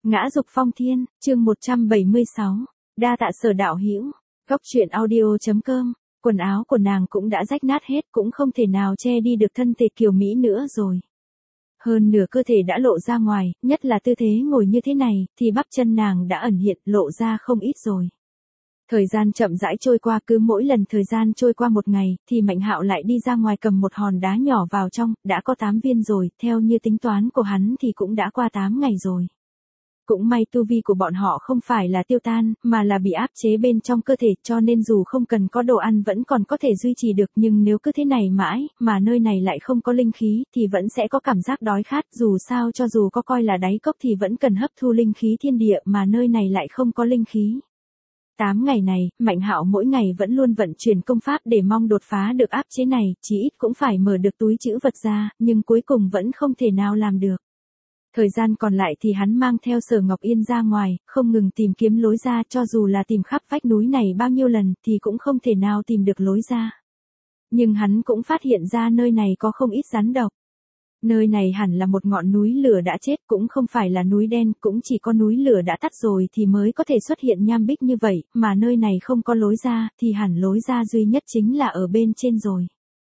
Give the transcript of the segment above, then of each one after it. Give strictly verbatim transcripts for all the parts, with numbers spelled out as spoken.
Ngã dục phong thiên, chương một trăm bảy mươi sáu. Đa tạ Sở đạo hữu. Góc truyện audio.com. Quần áo của nàng cũng đã rách nát hết, cũng không thể nào che đi được thân thể kiều mỹ nữa rồi. Hơn nửa cơ thể đã lộ ra ngoài, nhất là tư thế ngồi như thế này, thì bắp chân nàng đã ẩn hiện, lộ ra không ít rồi. Thời gian chậm rãi trôi qua, cứ mỗi lần thời gian trôi qua một ngày, thì Mạnh Hạo lại đi ra ngoài cầm một hòn đá nhỏ vào trong, đã có tám viên rồi, theo như tính toán của hắn thì cũng đã qua tám ngày rồi. Cũng may tu vi của bọn họ không phải là tiêu tan, mà là bị áp chế bên trong cơ thể, cho nên dù không cần có đồ ăn vẫn còn có thể duy trì được, nhưng nếu cứ thế này mãi, mà nơi này lại không có linh khí, thì vẫn sẽ có cảm giác đói khát, dù sao cho dù có coi là đáy cốc thì vẫn cần hấp thu linh khí thiên địa, mà nơi này lại không có linh khí. Tám ngày này, Mạnh Hạo mỗi ngày vẫn luôn vận chuyển công pháp để mong đột phá được áp chế này, chí ít cũng phải mở được túi trữ vật ra, nhưng cuối cùng vẫn không thể nào làm được. Thời gian còn lại thì hắn mang theo Sở Ngọc Yên ra ngoài, không ngừng tìm kiếm lối ra, cho dù là tìm khắp vách núi này bao nhiêu lần thì cũng không thể nào tìm được lối ra. Nhưng hắn cũng phát hiện ra nơi này có không ít rắn độc. Nơi này hẳn là một ngọn núi lửa đã chết, cũng không phải là núi đen, cũng chỉ có núi lửa đã tắt rồi thì mới có thể xuất hiện nham bích như vậy, mà nơi này không có lối ra, thì hẳn lối ra duy nhất chính là ở bên trên rồi.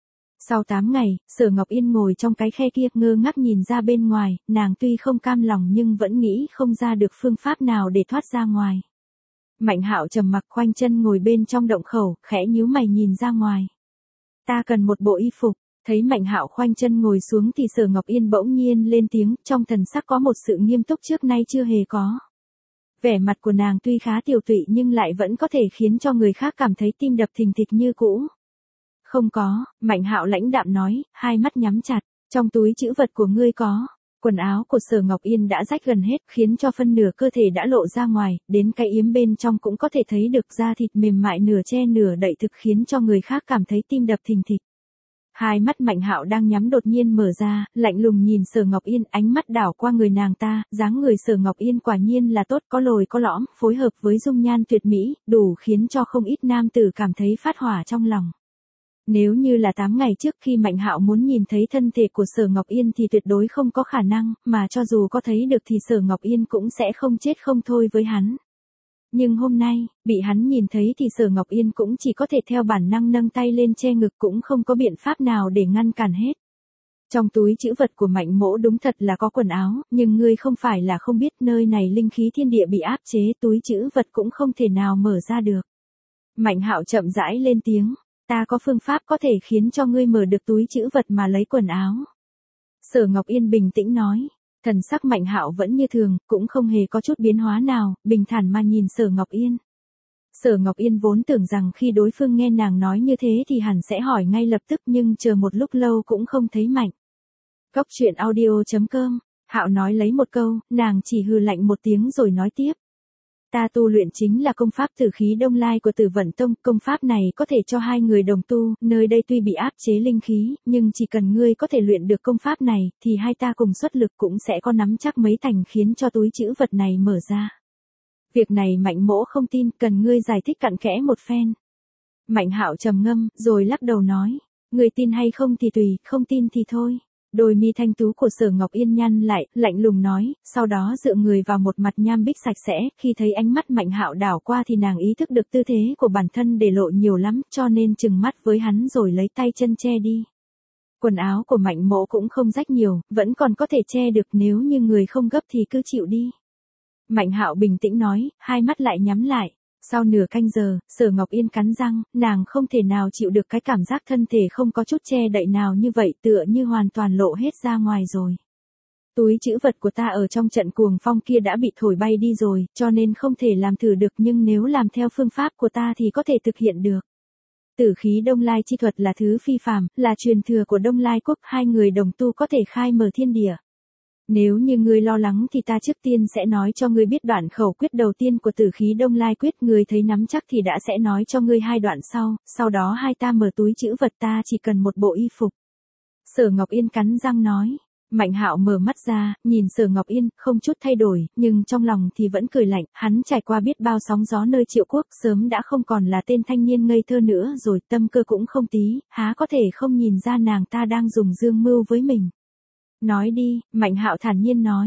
Sau tám ngày, Sở Ngọc Yên ngồi trong cái khe kia, ngơ ngác nhìn ra bên ngoài, nàng tuy không cam lòng nhưng vẫn nghĩ không ra được phương pháp nào để thoát ra ngoài. Mạnh Hạo trầm mặc khoanh chân ngồi bên trong động khẩu, khẽ nhíu mày nhìn ra ngoài. Ta cần một bộ y phục. Thấy Mạnh Hạo khoanh chân ngồi xuống thì Sở Ngọc Yên bỗng nhiên lên tiếng, trong thần sắc có một sự nghiêm túc trước nay chưa hề có. Vẻ mặt của nàng tuy khá tiều tụy nhưng lại vẫn có thể khiến cho người khác cảm thấy tim đập thình thịch như cũ. Không có, Mạnh Hạo lãnh đạm nói, hai mắt nhắm chặt, trong túi trữ vật của ngươi có. Quần áo của Sở Ngọc Yên đã rách gần hết, khiến cho phân nửa cơ thể đã lộ ra ngoài, đến cái yếm bên trong cũng có thể thấy được da thịt mềm mại nửa che nửa đậy thực, khiến cho người khác cảm thấy tim đập thình thịch. Hai mắt Mạnh Hạo đang nhắm đột nhiên mở ra, lạnh lùng nhìn Sở Ngọc Yên, ánh mắt đảo qua người nàng ta, dáng người Sở Ngọc Yên quả nhiên là tốt, có lồi có lõm, phối hợp với dung nhan tuyệt mỹ, đủ khiến cho không ít nam tử cảm thấy phát hỏa trong lòng. Nếu như là tám ngày trước khi Mạnh Hạo muốn nhìn thấy thân thể của Sở Ngọc Yên thì tuyệt đối không có khả năng, mà cho dù có thấy được thì Sở Ngọc Yên cũng sẽ không chết không thôi với hắn. Nhưng hôm nay, bị hắn nhìn thấy thì Sở Ngọc Yên cũng chỉ có thể theo bản năng nâng tay lên che ngực, cũng không có biện pháp nào để ngăn cản hết. Trong túi trữ vật của Mạnh Mỗ đúng thật là có quần áo, nhưng ngươi không phải là không biết nơi này linh khí thiên địa bị áp chế, túi trữ vật cũng không thể nào mở ra được. Mạnh Hạo chậm rãi lên tiếng, ta có phương pháp có thể khiến cho ngươi mở được túi trữ vật mà lấy quần áo. Sở Ngọc Yên bình tĩnh nói. Thần sắc Mạnh Hạo vẫn như thường, cũng không hề có chút biến hóa nào, bình thản mà nhìn Sở Ngọc Yên. Sở Ngọc Yên vốn tưởng rằng khi đối phương nghe nàng nói như thế thì hẳn sẽ hỏi ngay lập tức, nhưng chờ một lúc lâu cũng không thấy Mạnh. Góc truyện audio.com. Hạo nói lấy một câu, nàng chỉ hừ lạnh một tiếng rồi nói tiếp. Ta tu luyện chính là công pháp Tử Khí Đông Lai của Tử Vận Tông, công pháp này có thể cho hai người đồng tu, nơi đây tuy bị áp chế linh khí, nhưng chỉ cần ngươi có thể luyện được công pháp này, thì hai ta cùng xuất lực cũng sẽ có nắm chắc mấy thành khiến cho túi trữ vật này mở ra. Việc này Mạnh Mỗ không tin, cần ngươi giải thích cặn kẽ một phen. Mạnh Hạo trầm ngâm, rồi lắc đầu nói, ngươi tin hay không thì tùy, không tin thì thôi. Đôi mi thanh tú của Sở Ngọc Yên nhăn lại, lạnh lùng nói, sau đó dựa người vào một mặt nham bích sạch sẽ, khi thấy ánh mắt Mạnh Hạo đảo qua thì nàng ý thức được tư thế của bản thân để lộ nhiều lắm, cho nên trừng mắt với hắn rồi lấy tay chân che đi. Quần áo của Mạnh Mỗ cũng không rách nhiều, vẫn còn có thể che được, nếu như người không gấp thì cứ chịu đi. Mạnh Hạo bình tĩnh nói, hai mắt lại nhắm lại. Sau nửa canh giờ, Sở Ngọc Yên cắn răng, nàng không thể nào chịu được cái cảm giác thân thể không có chút che đậy nào như vậy, tựa như hoàn toàn lộ hết ra ngoài rồi. Túi trữ vật của ta ở trong trận cuồng phong kia đã bị thổi bay đi rồi, cho nên không thể làm thử được, nhưng nếu làm theo phương pháp của ta thì có thể thực hiện được. Tử Khí Đông Lai chi thuật là thứ phi phàm, là truyền thừa của Đông Lai quốc, hai người đồng tu có thể khai mở thiên địa. Nếu như ngươi lo lắng thì ta trước tiên sẽ nói cho ngươi biết đoạn khẩu quyết đầu tiên của Tử Khí Đông Lai quyết, ngươi thấy nắm chắc thì đã sẽ nói cho ngươi hai đoạn sau, sau đó hai ta mở túi trữ vật, ta chỉ cần một bộ y phục. Sở Ngọc Yên cắn răng nói. Mạnh Hạo mở mắt ra, nhìn Sở Ngọc Yên, không chút thay đổi, nhưng trong lòng thì vẫn cười lạnh, hắn trải qua biết bao sóng gió nơi Triệu Quốc, sớm đã không còn là tên thanh niên ngây thơ nữa rồi, tâm cơ cũng không tí, há có thể không nhìn ra nàng ta đang dùng dương mưu với mình. Nói đi, Mạnh Hạo thản nhiên nói.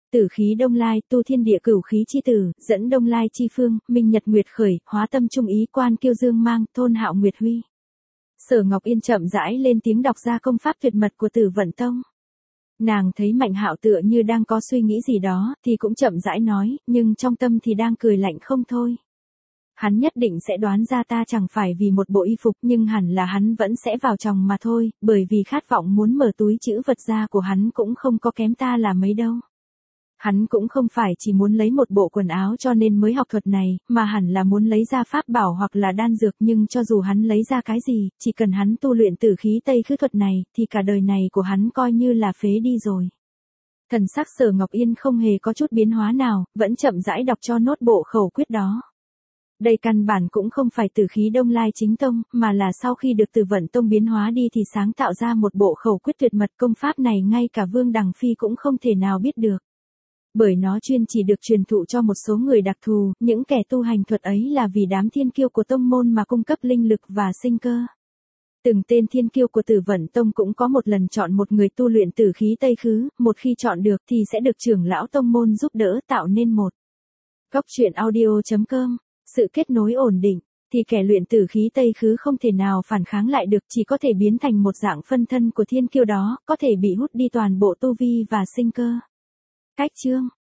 Tử khí Đông Lai, tu thiên địa cửu khí chi tử, dẫn Đông Lai chi phương, minh nhật nguyệt khởi, hóa tâm trung ý quan kiêu dương mang, thôn hạo nguyệt huy. Sở Ngọc Yên chậm rãi lên tiếng đọc ra công pháp tuyệt mật của Tử Vận Tông. Nàng thấy Mạnh Hạo tựa như đang có suy nghĩ gì đó, thì cũng chậm rãi nói, nhưng trong tâm thì đang cười lạnh không thôi. Hắn nhất định sẽ đoán ra ta chẳng phải vì một bộ y phục, nhưng hẳn là hắn vẫn sẽ vào chồng mà thôi, bởi vì khát vọng muốn mở túi trữ vật ra của hắn cũng không có kém ta là mấy đâu. Hắn cũng không phải chỉ muốn lấy một bộ quần áo cho nên mới học thuật này, mà hẳn là muốn lấy ra pháp bảo hoặc là đan dược, nhưng cho dù hắn lấy ra cái gì, chỉ cần hắn tu luyện tử khí Tây Khứ thuật này, thì cả đời này của hắn coi như là phế đi rồi. Thần sắc Sở Ngọc Yên không hề có chút biến hóa nào, vẫn chậm rãi đọc cho nốt bộ khẩu quyết đó. Đây căn bản cũng không phải tử khí Đông Lai chính tông, mà là sau khi được Tử Vận Tông biến hóa đi thì sáng tạo ra một bộ khẩu quyết tuyệt mật, công pháp này ngay cả Vương Đằng Phi cũng không thể nào biết được. Bởi nó chuyên chỉ được truyền thụ cho một số người đặc thù, những kẻ tu hành thuật ấy là vì đám thiên kiêu của tông môn mà cung cấp linh lực và sinh cơ. Từng tên thiên kiêu của Tử Vận Tông cũng có một lần chọn một người tu luyện tử khí Tây Khứ, một khi chọn được thì sẽ được trưởng lão tông môn giúp đỡ tạo nên một. Góc truyện audio chấm com, sự kết nối ổn định, thì kẻ luyện tử khí Tây Khứ không thể nào phản kháng lại được, chỉ có thể biến thành một dạng phân thân của thiên kiêu đó, có thể bị hút đi toàn bộ tu vi và sinh cơ. Cách chương